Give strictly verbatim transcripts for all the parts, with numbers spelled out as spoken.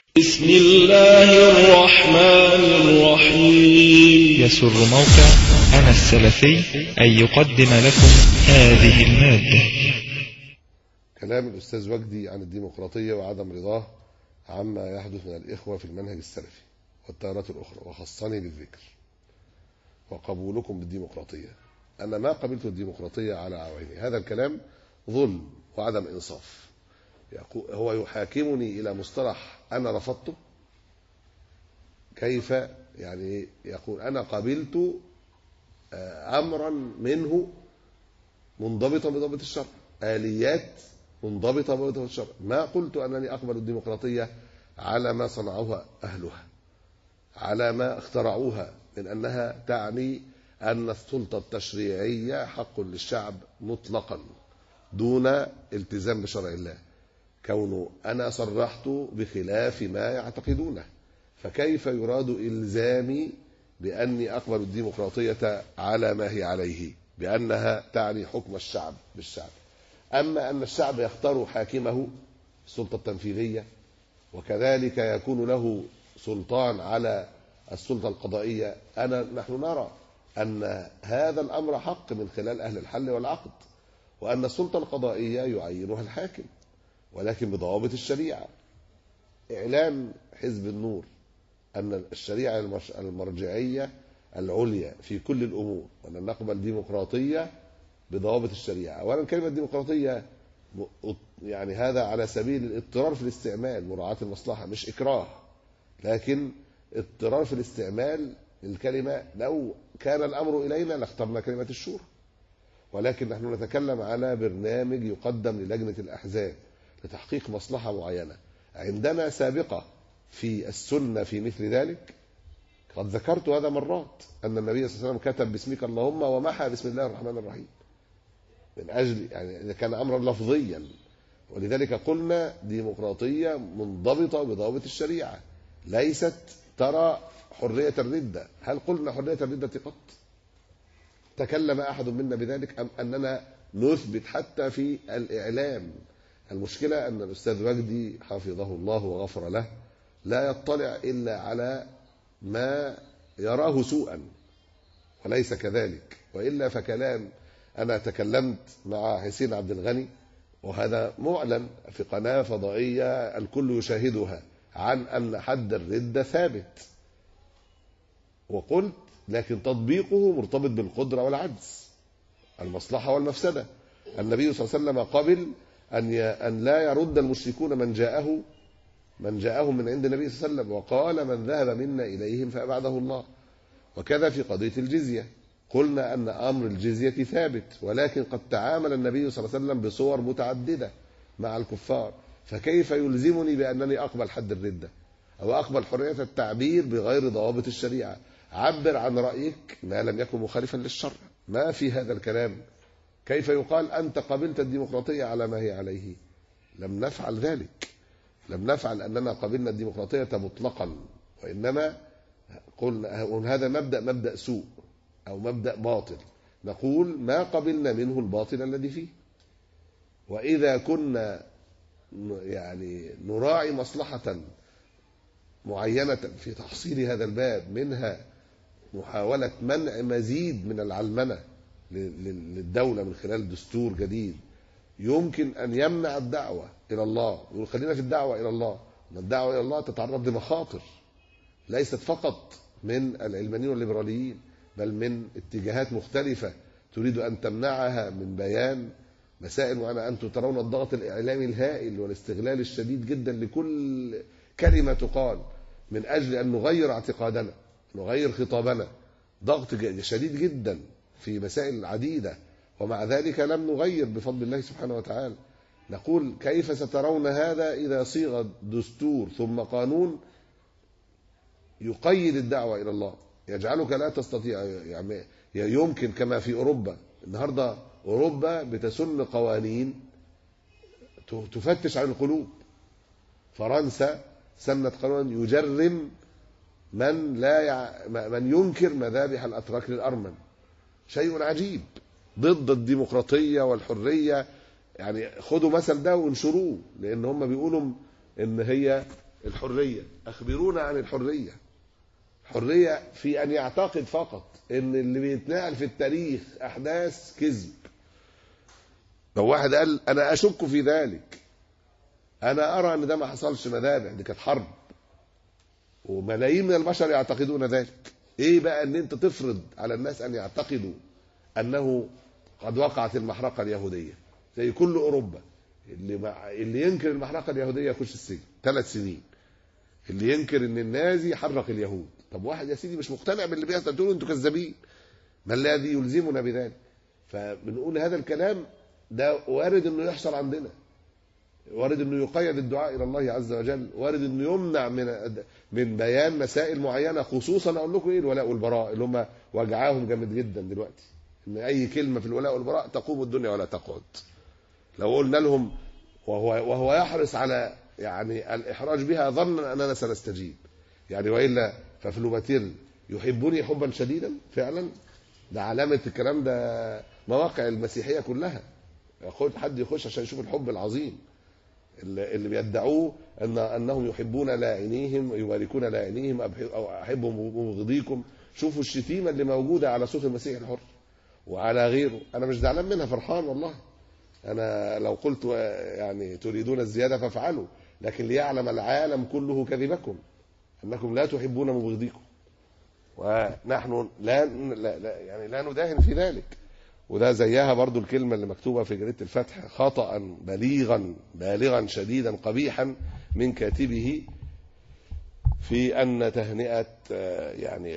بسم الله الرحمن الرحيم. يسر موقع أنا السلفي أن يقدم لكم هذه المادة. كلام الأستاذ وجدي عن الديمقراطية وعدم رضاه عما يحدث من الإخوة في المنهج السلفي والتيارات الأخرى، وخصني بالذكر وقبولكم بالديمقراطية. أنا ما قبلت الديمقراطية على عويني، هذا الكلام ظلم وعدم إنصاف. هو يحاكمني إلى مصطلح أنا رفضته. كيف يعني يقول أنا قبلت أمرا منه منضبطا بضبط الشرع، آليات منضبطة بضبط الشرع. ما قلت أنني أقبل الديمقراطية على ما صنعوها أهلها، على ما اخترعوها من أنها تعني أن السلطة التشريعية حق للشعب مطلقا دون التزام بشرع الله، كونه أنا صرحت بخلاف ما يعتقدونه. فكيف يراد إلزامي بأني أقبل الديمقراطية على ما هي عليه، بأنها تعني حكم الشعب بالشعب؟ أما أن الشعب يختار حاكمه السلطة التنفيذية، وكذلك يكون له سلطان على السلطة القضائية، أنا نحن نرى أن هذا الأمر حق من خلال أهل الحل والعقد، وأن السلطة القضائية يعينها الحاكم ولكن بضوابط الشريعة. إعلان حزب النور أن الشريعة المرجعية العليا في كل الأمور، وأن نقبل ديمقراطية بضوابط الشريعة. أولا كلمة ديمقراطية يعني هذا على سبيل الاضطرار في الاستعمال، مراعاة المصلحة، مش إكراه، لكن اضطرار في الاستعمال الكلمة. لو كان الأمر إلينا لاخترنا كلمة الشورى، ولكن نحن نتكلم على برنامج يقدم للجنة الأحزاب لتحقيق مصلحة معينة. عندنا سابقة في السنة في مثل ذلك، قد ذكرت هذا مرات، أن النبي صلى الله عليه وسلم كتب باسمك اللهم ومحى بسم الله الرحمن الرحيم، من أجل يعني كان أمرا لفظيا. ولذلك قلنا ديمقراطية منضبطة بضوابط الشريعة، ليست ترى حرية الردة. هل قلنا حرية الردة قط؟ تكلم أحد منا بذلك أم أننا نثبت حتى في الإعلام؟ المشكلة أن الأستاذ وجدي حفظه الله وغفر له لا يطلع إلا على ما يراه سوءا، وليس كذلك. وإلا فكلام، أنا تكلمت مع حسين عبد الغني، وهذا معلن في قناة فضائية الكل يشاهدها، عن أن حد الردة ثابت، وقلت لكن تطبيقه مرتبط بالقدرة والعجز، المصلحة والمفسدة. النبي صلى الله عليه وسلم قبل أن أن لا يرد المشركون من جاءه من جاءهم من عند النبي صلى الله عليه وسلم، وقال من ذهب منا إليهم فأبعده الله. وكذا في قضية الجزية، قلنا أن أمر الجزية ثابت، ولكن قد تعامل النبي صلى الله عليه وسلم بصور متعددة مع الكفار. فكيف يلزمني بأنني أقبل حد الردة أو أقبل حرية التعبير بغير ضوابط الشريعة؟ عبر عن رأيك ما لم يكن مخالفا للشرع، ما في هذا الكلام. كيف يقال أنت قبلت الديمقراطية على ما هي عليه؟ لم نفعل ذلك، لم نفعل أننا قبلنا الديمقراطية مطلقا، وإنما قلنا هذا مبدأ مبدأ سوء أو مبدأ باطل، نقول ما قبلنا منه الباطل الذي فيه. وإذا كنا يعني نراعي مصلحة معينة في تحصيل هذا الباب، منها محاولة منع مزيد من العلمنة للدولة من خلال دستور جديد يمكن أن يمنع الدعوة إلى الله، يقول خلينا في الدعوة إلى الله، أن الدعوة إلى الله تتعرض لمخاطر ليست فقط من العلمانيين والليبراليين، بل من اتجاهات مختلفة تريد أن تمنعها من بيان مسائل. وأنا أنتم ترون الضغط الإعلامي الهائل والاستغلال الشديد جدا لكل كلمة تقال من أجل أن نغير اعتقادنا، نغير خطابنا، ضغط شديد جدا في مسائل عديدة، ومع ذلك لم نغير بفضل الله سبحانه وتعالى. نقول كيف سترون هذا إذا صيغ دستور ثم قانون يقيد الدعوة إلى الله، يجعلك لا تستطيع، يعني يمكن كما في أوروبا النهاردة، أوروبا بتسن قوانين تفتش عن القلوب. فرنسا سنت قانون يجرم من لا يع... من ينكر مذابح الأتراك للأرمن، شيء عجيب ضد الديمقراطية والحرية. يعني خدوا مثل ده وانشروه، لأن هم بيقولوا إن هي الحرية، أخبرونا عن الحرية. حرية في أن يعتقد فقط إن اللي بيتنقل في التاريخ أحداث كذب. لو واحد قال أنا أشك في ذلك، أنا أرى أن ده ما حصلش مذابح، دي كانت حرب وملايين من البشر يعتقدون ذلك. إيه بقى أن أنت تفرض على الناس أن يعتقدوا أنه قد وقعت المحرقة اليهودية زي كل أوروبا؟ اللي, مع... اللي ينكر المحرقة اليهودية يخش السجن ثلاث سنين. اللي ينكر ان النازي حرق اليهود، طب واحد يا سيدي مش مقتنع باللي بيحصل تقول انتوا كذابين، ما الذي يلزمنا بذلك؟ فبنقول هذا الكلام ده وارد انه يحصل عندنا، وارد انه يقيد الدعاء الى الله عز وجل، وارد انه يمنع من من بيان مسائل معينه، خصوصا اقول لكم ايه الولاء والبراء اللي هم وجعاهم جامد جدا دلوقتي، ان اي كلمه في الولاء والبراء تقوم الدنيا ولا تقعد. لو قلنا لهم وهو وهو يحرص على يعني الإحراج بها ظنا أننا سنستجيب، يعني وإلا ففلوباتير يحبني حبا شديدا فعلا، ده علامة الكلام ده مواقع المسيحية كلها، ياخد حد يخش عشان يشوف الحب العظيم اللي, اللي بيدعوه أن أنهم يحبون لاعنيهم ويباركون لاعنيهم أو أحبهم ومبغضيكم. شوفوا الشتيمة اللي موجودة على صوت المسيح الحر وعلى غيره، أنا مش زعلان منها، فرحان والله. أنا لو قلت يعني تريدون الزيادة فافعلوا، لكن ليعلم العالم كله كذبكم أنكم لا تحبون مبغضيكم، ونحن لا, لا, لا يعني لا نداهن في ذلك. وده زيها برضو الكلمة اللي مكتوبة في جريدة الفتح خطأ بليغا بالغا شديدا قبيحا من كاتبه في أن تهنئة يعني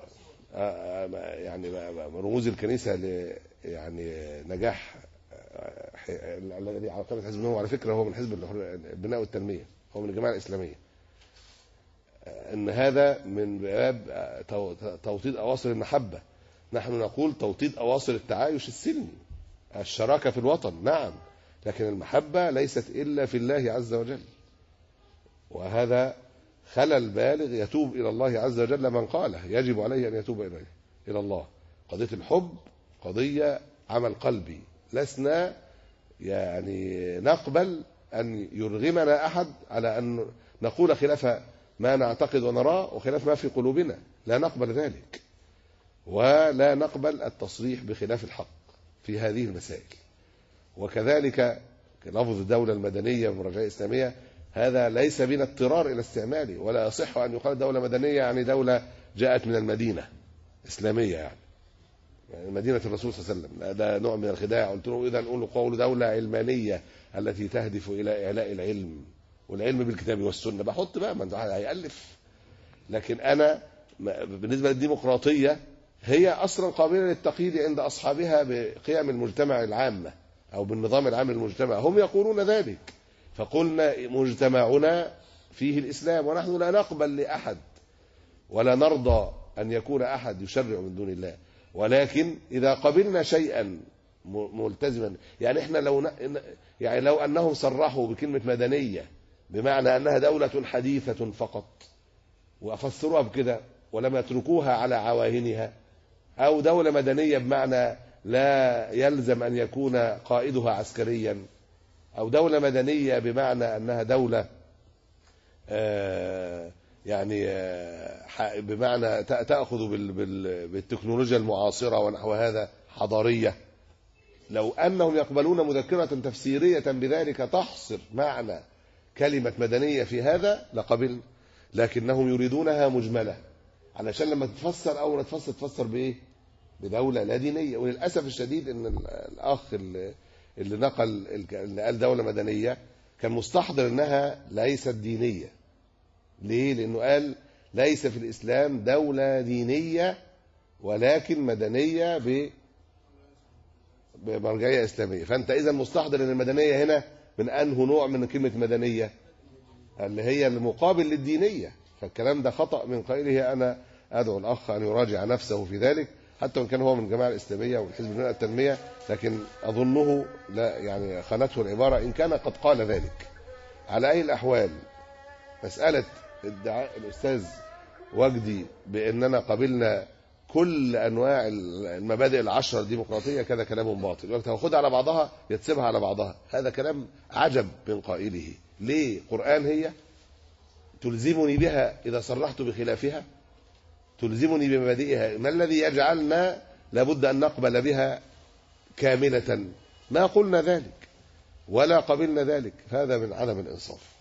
يعني رموز الكنيسة ل يعني نجاح الذي على قائمة حزب النور، على فكرة هو من حزب البناء والتنمية، هو من الجماعة الإسلامية، أن هذا من باب توطيد أواصر المحبة. نحن نقول توطيد أواصر التعايش السلمي، الشراكة في الوطن نعم، لكن المحبة ليست إلا في الله عز وجل، وهذا خلل بالغ يتوب إلى الله عز وجل من قاله، يجب عليه أن يتوب إليه إلى الله. قضية الحب قضية عمل قلبي، لسنا يعني نقبل أن يرغمنا أحد على أن نقول خلاف ما نعتقد ونراه وخلاف ما في قلوبنا، لا نقبل ذلك، ولا نقبل التصريح بخلاف الحق في هذه المسائل. وكذلك لفظ الدولة المدنية والمراجعية الإسلامية هذا ليس بنا اضطرار إلى استعماله، ولا يصح أن يقال دولة مدنية يعني دولة جاءت من المدينة إسلامية، يعني يعني مدينة الرسول صلى الله عليه وسلم، ده نوع من الخداع. قلت له إذا نقول قول دولة علمانية التي تهدف إلى إعلاء العلم والعلم بالكتاب والسنة، بحط بقى من هيألف. لكن أنا بالنسبة للديمقراطية هي أصلا قابلة للتقييد عند أصحابها بقيم المجتمع العامة أو بالنظام العام للمجتمع، هم يقولون ذلك، فقلنا مجتمعنا فيه الإسلام، ونحن لا نقبل لأحد ولا نرضى أن يكون أحد يشرع من دون الله. ولكن إذا قبلنا شيئا ملتزما، يعني إحنا لو يعني لو أنهم صرحوا بكلمة مدنية بمعنى أنها دولة حديثة فقط وأفسروها بكده ولم يتركوها على عواهنها، أو دولة مدنية بمعنى لا يلزم أن يكون قائدها عسكريا، أو دولة مدنية بمعنى أنها دولة آه يعني آه بمعنى تأخذ بالتكنولوجيا المعاصرة ونحو هذا حضارية، لو أنهم يقبلون مذكرة تفسيرية بذلك تحصر معنى كلمة مدنية في هذا لقبل، لكنهم يريدونها مجملة علشان لما تتفسر أو تفسر تفسر بإيه؟ بدولة لا دينية. وللأسف الشديد أن الأخ اللي, اللي نقل اللي قال دولة مدنية كان مستحضر أنها ليست دينية. ليه؟ لأنه قال ليس في الإسلام دولة دينية ولكن مدنية بمرجعية إسلامية. فأنت إذا مستحضر أن المدنية هنا من أنه نوع من كلمة مدنية اللي هي المقابل للدينية، فالكلام ده خطأ من قائله. أنا أدعو الأخ أن يراجع نفسه في ذلك، حتى وإن كان هو من الجماعة الإسلامية وحزب البناء والتنمية، لكن أظنه لا يعني خانته العبارة إن كان قد قال ذلك. على أي الأحوال مسألة ادعاء الأستاذ وجدي بأننا قبلنا كل أنواع المبادئ العشرة الديمقراطية كذا كلام باطل، وقت هاخدها على بعضها يتسبها على بعضها، هذا كلام عجب من قائله. ليه؟ قرآن هي تلزمني بها إذا صرحت بخلافها؟ تلزمني بمبادئها؟ ما الذي يجعلنا لابد أن نقبل بها كاملة؟ ما قلنا ذلك ولا قبلنا ذلك. هذا من عدم الإنصاف.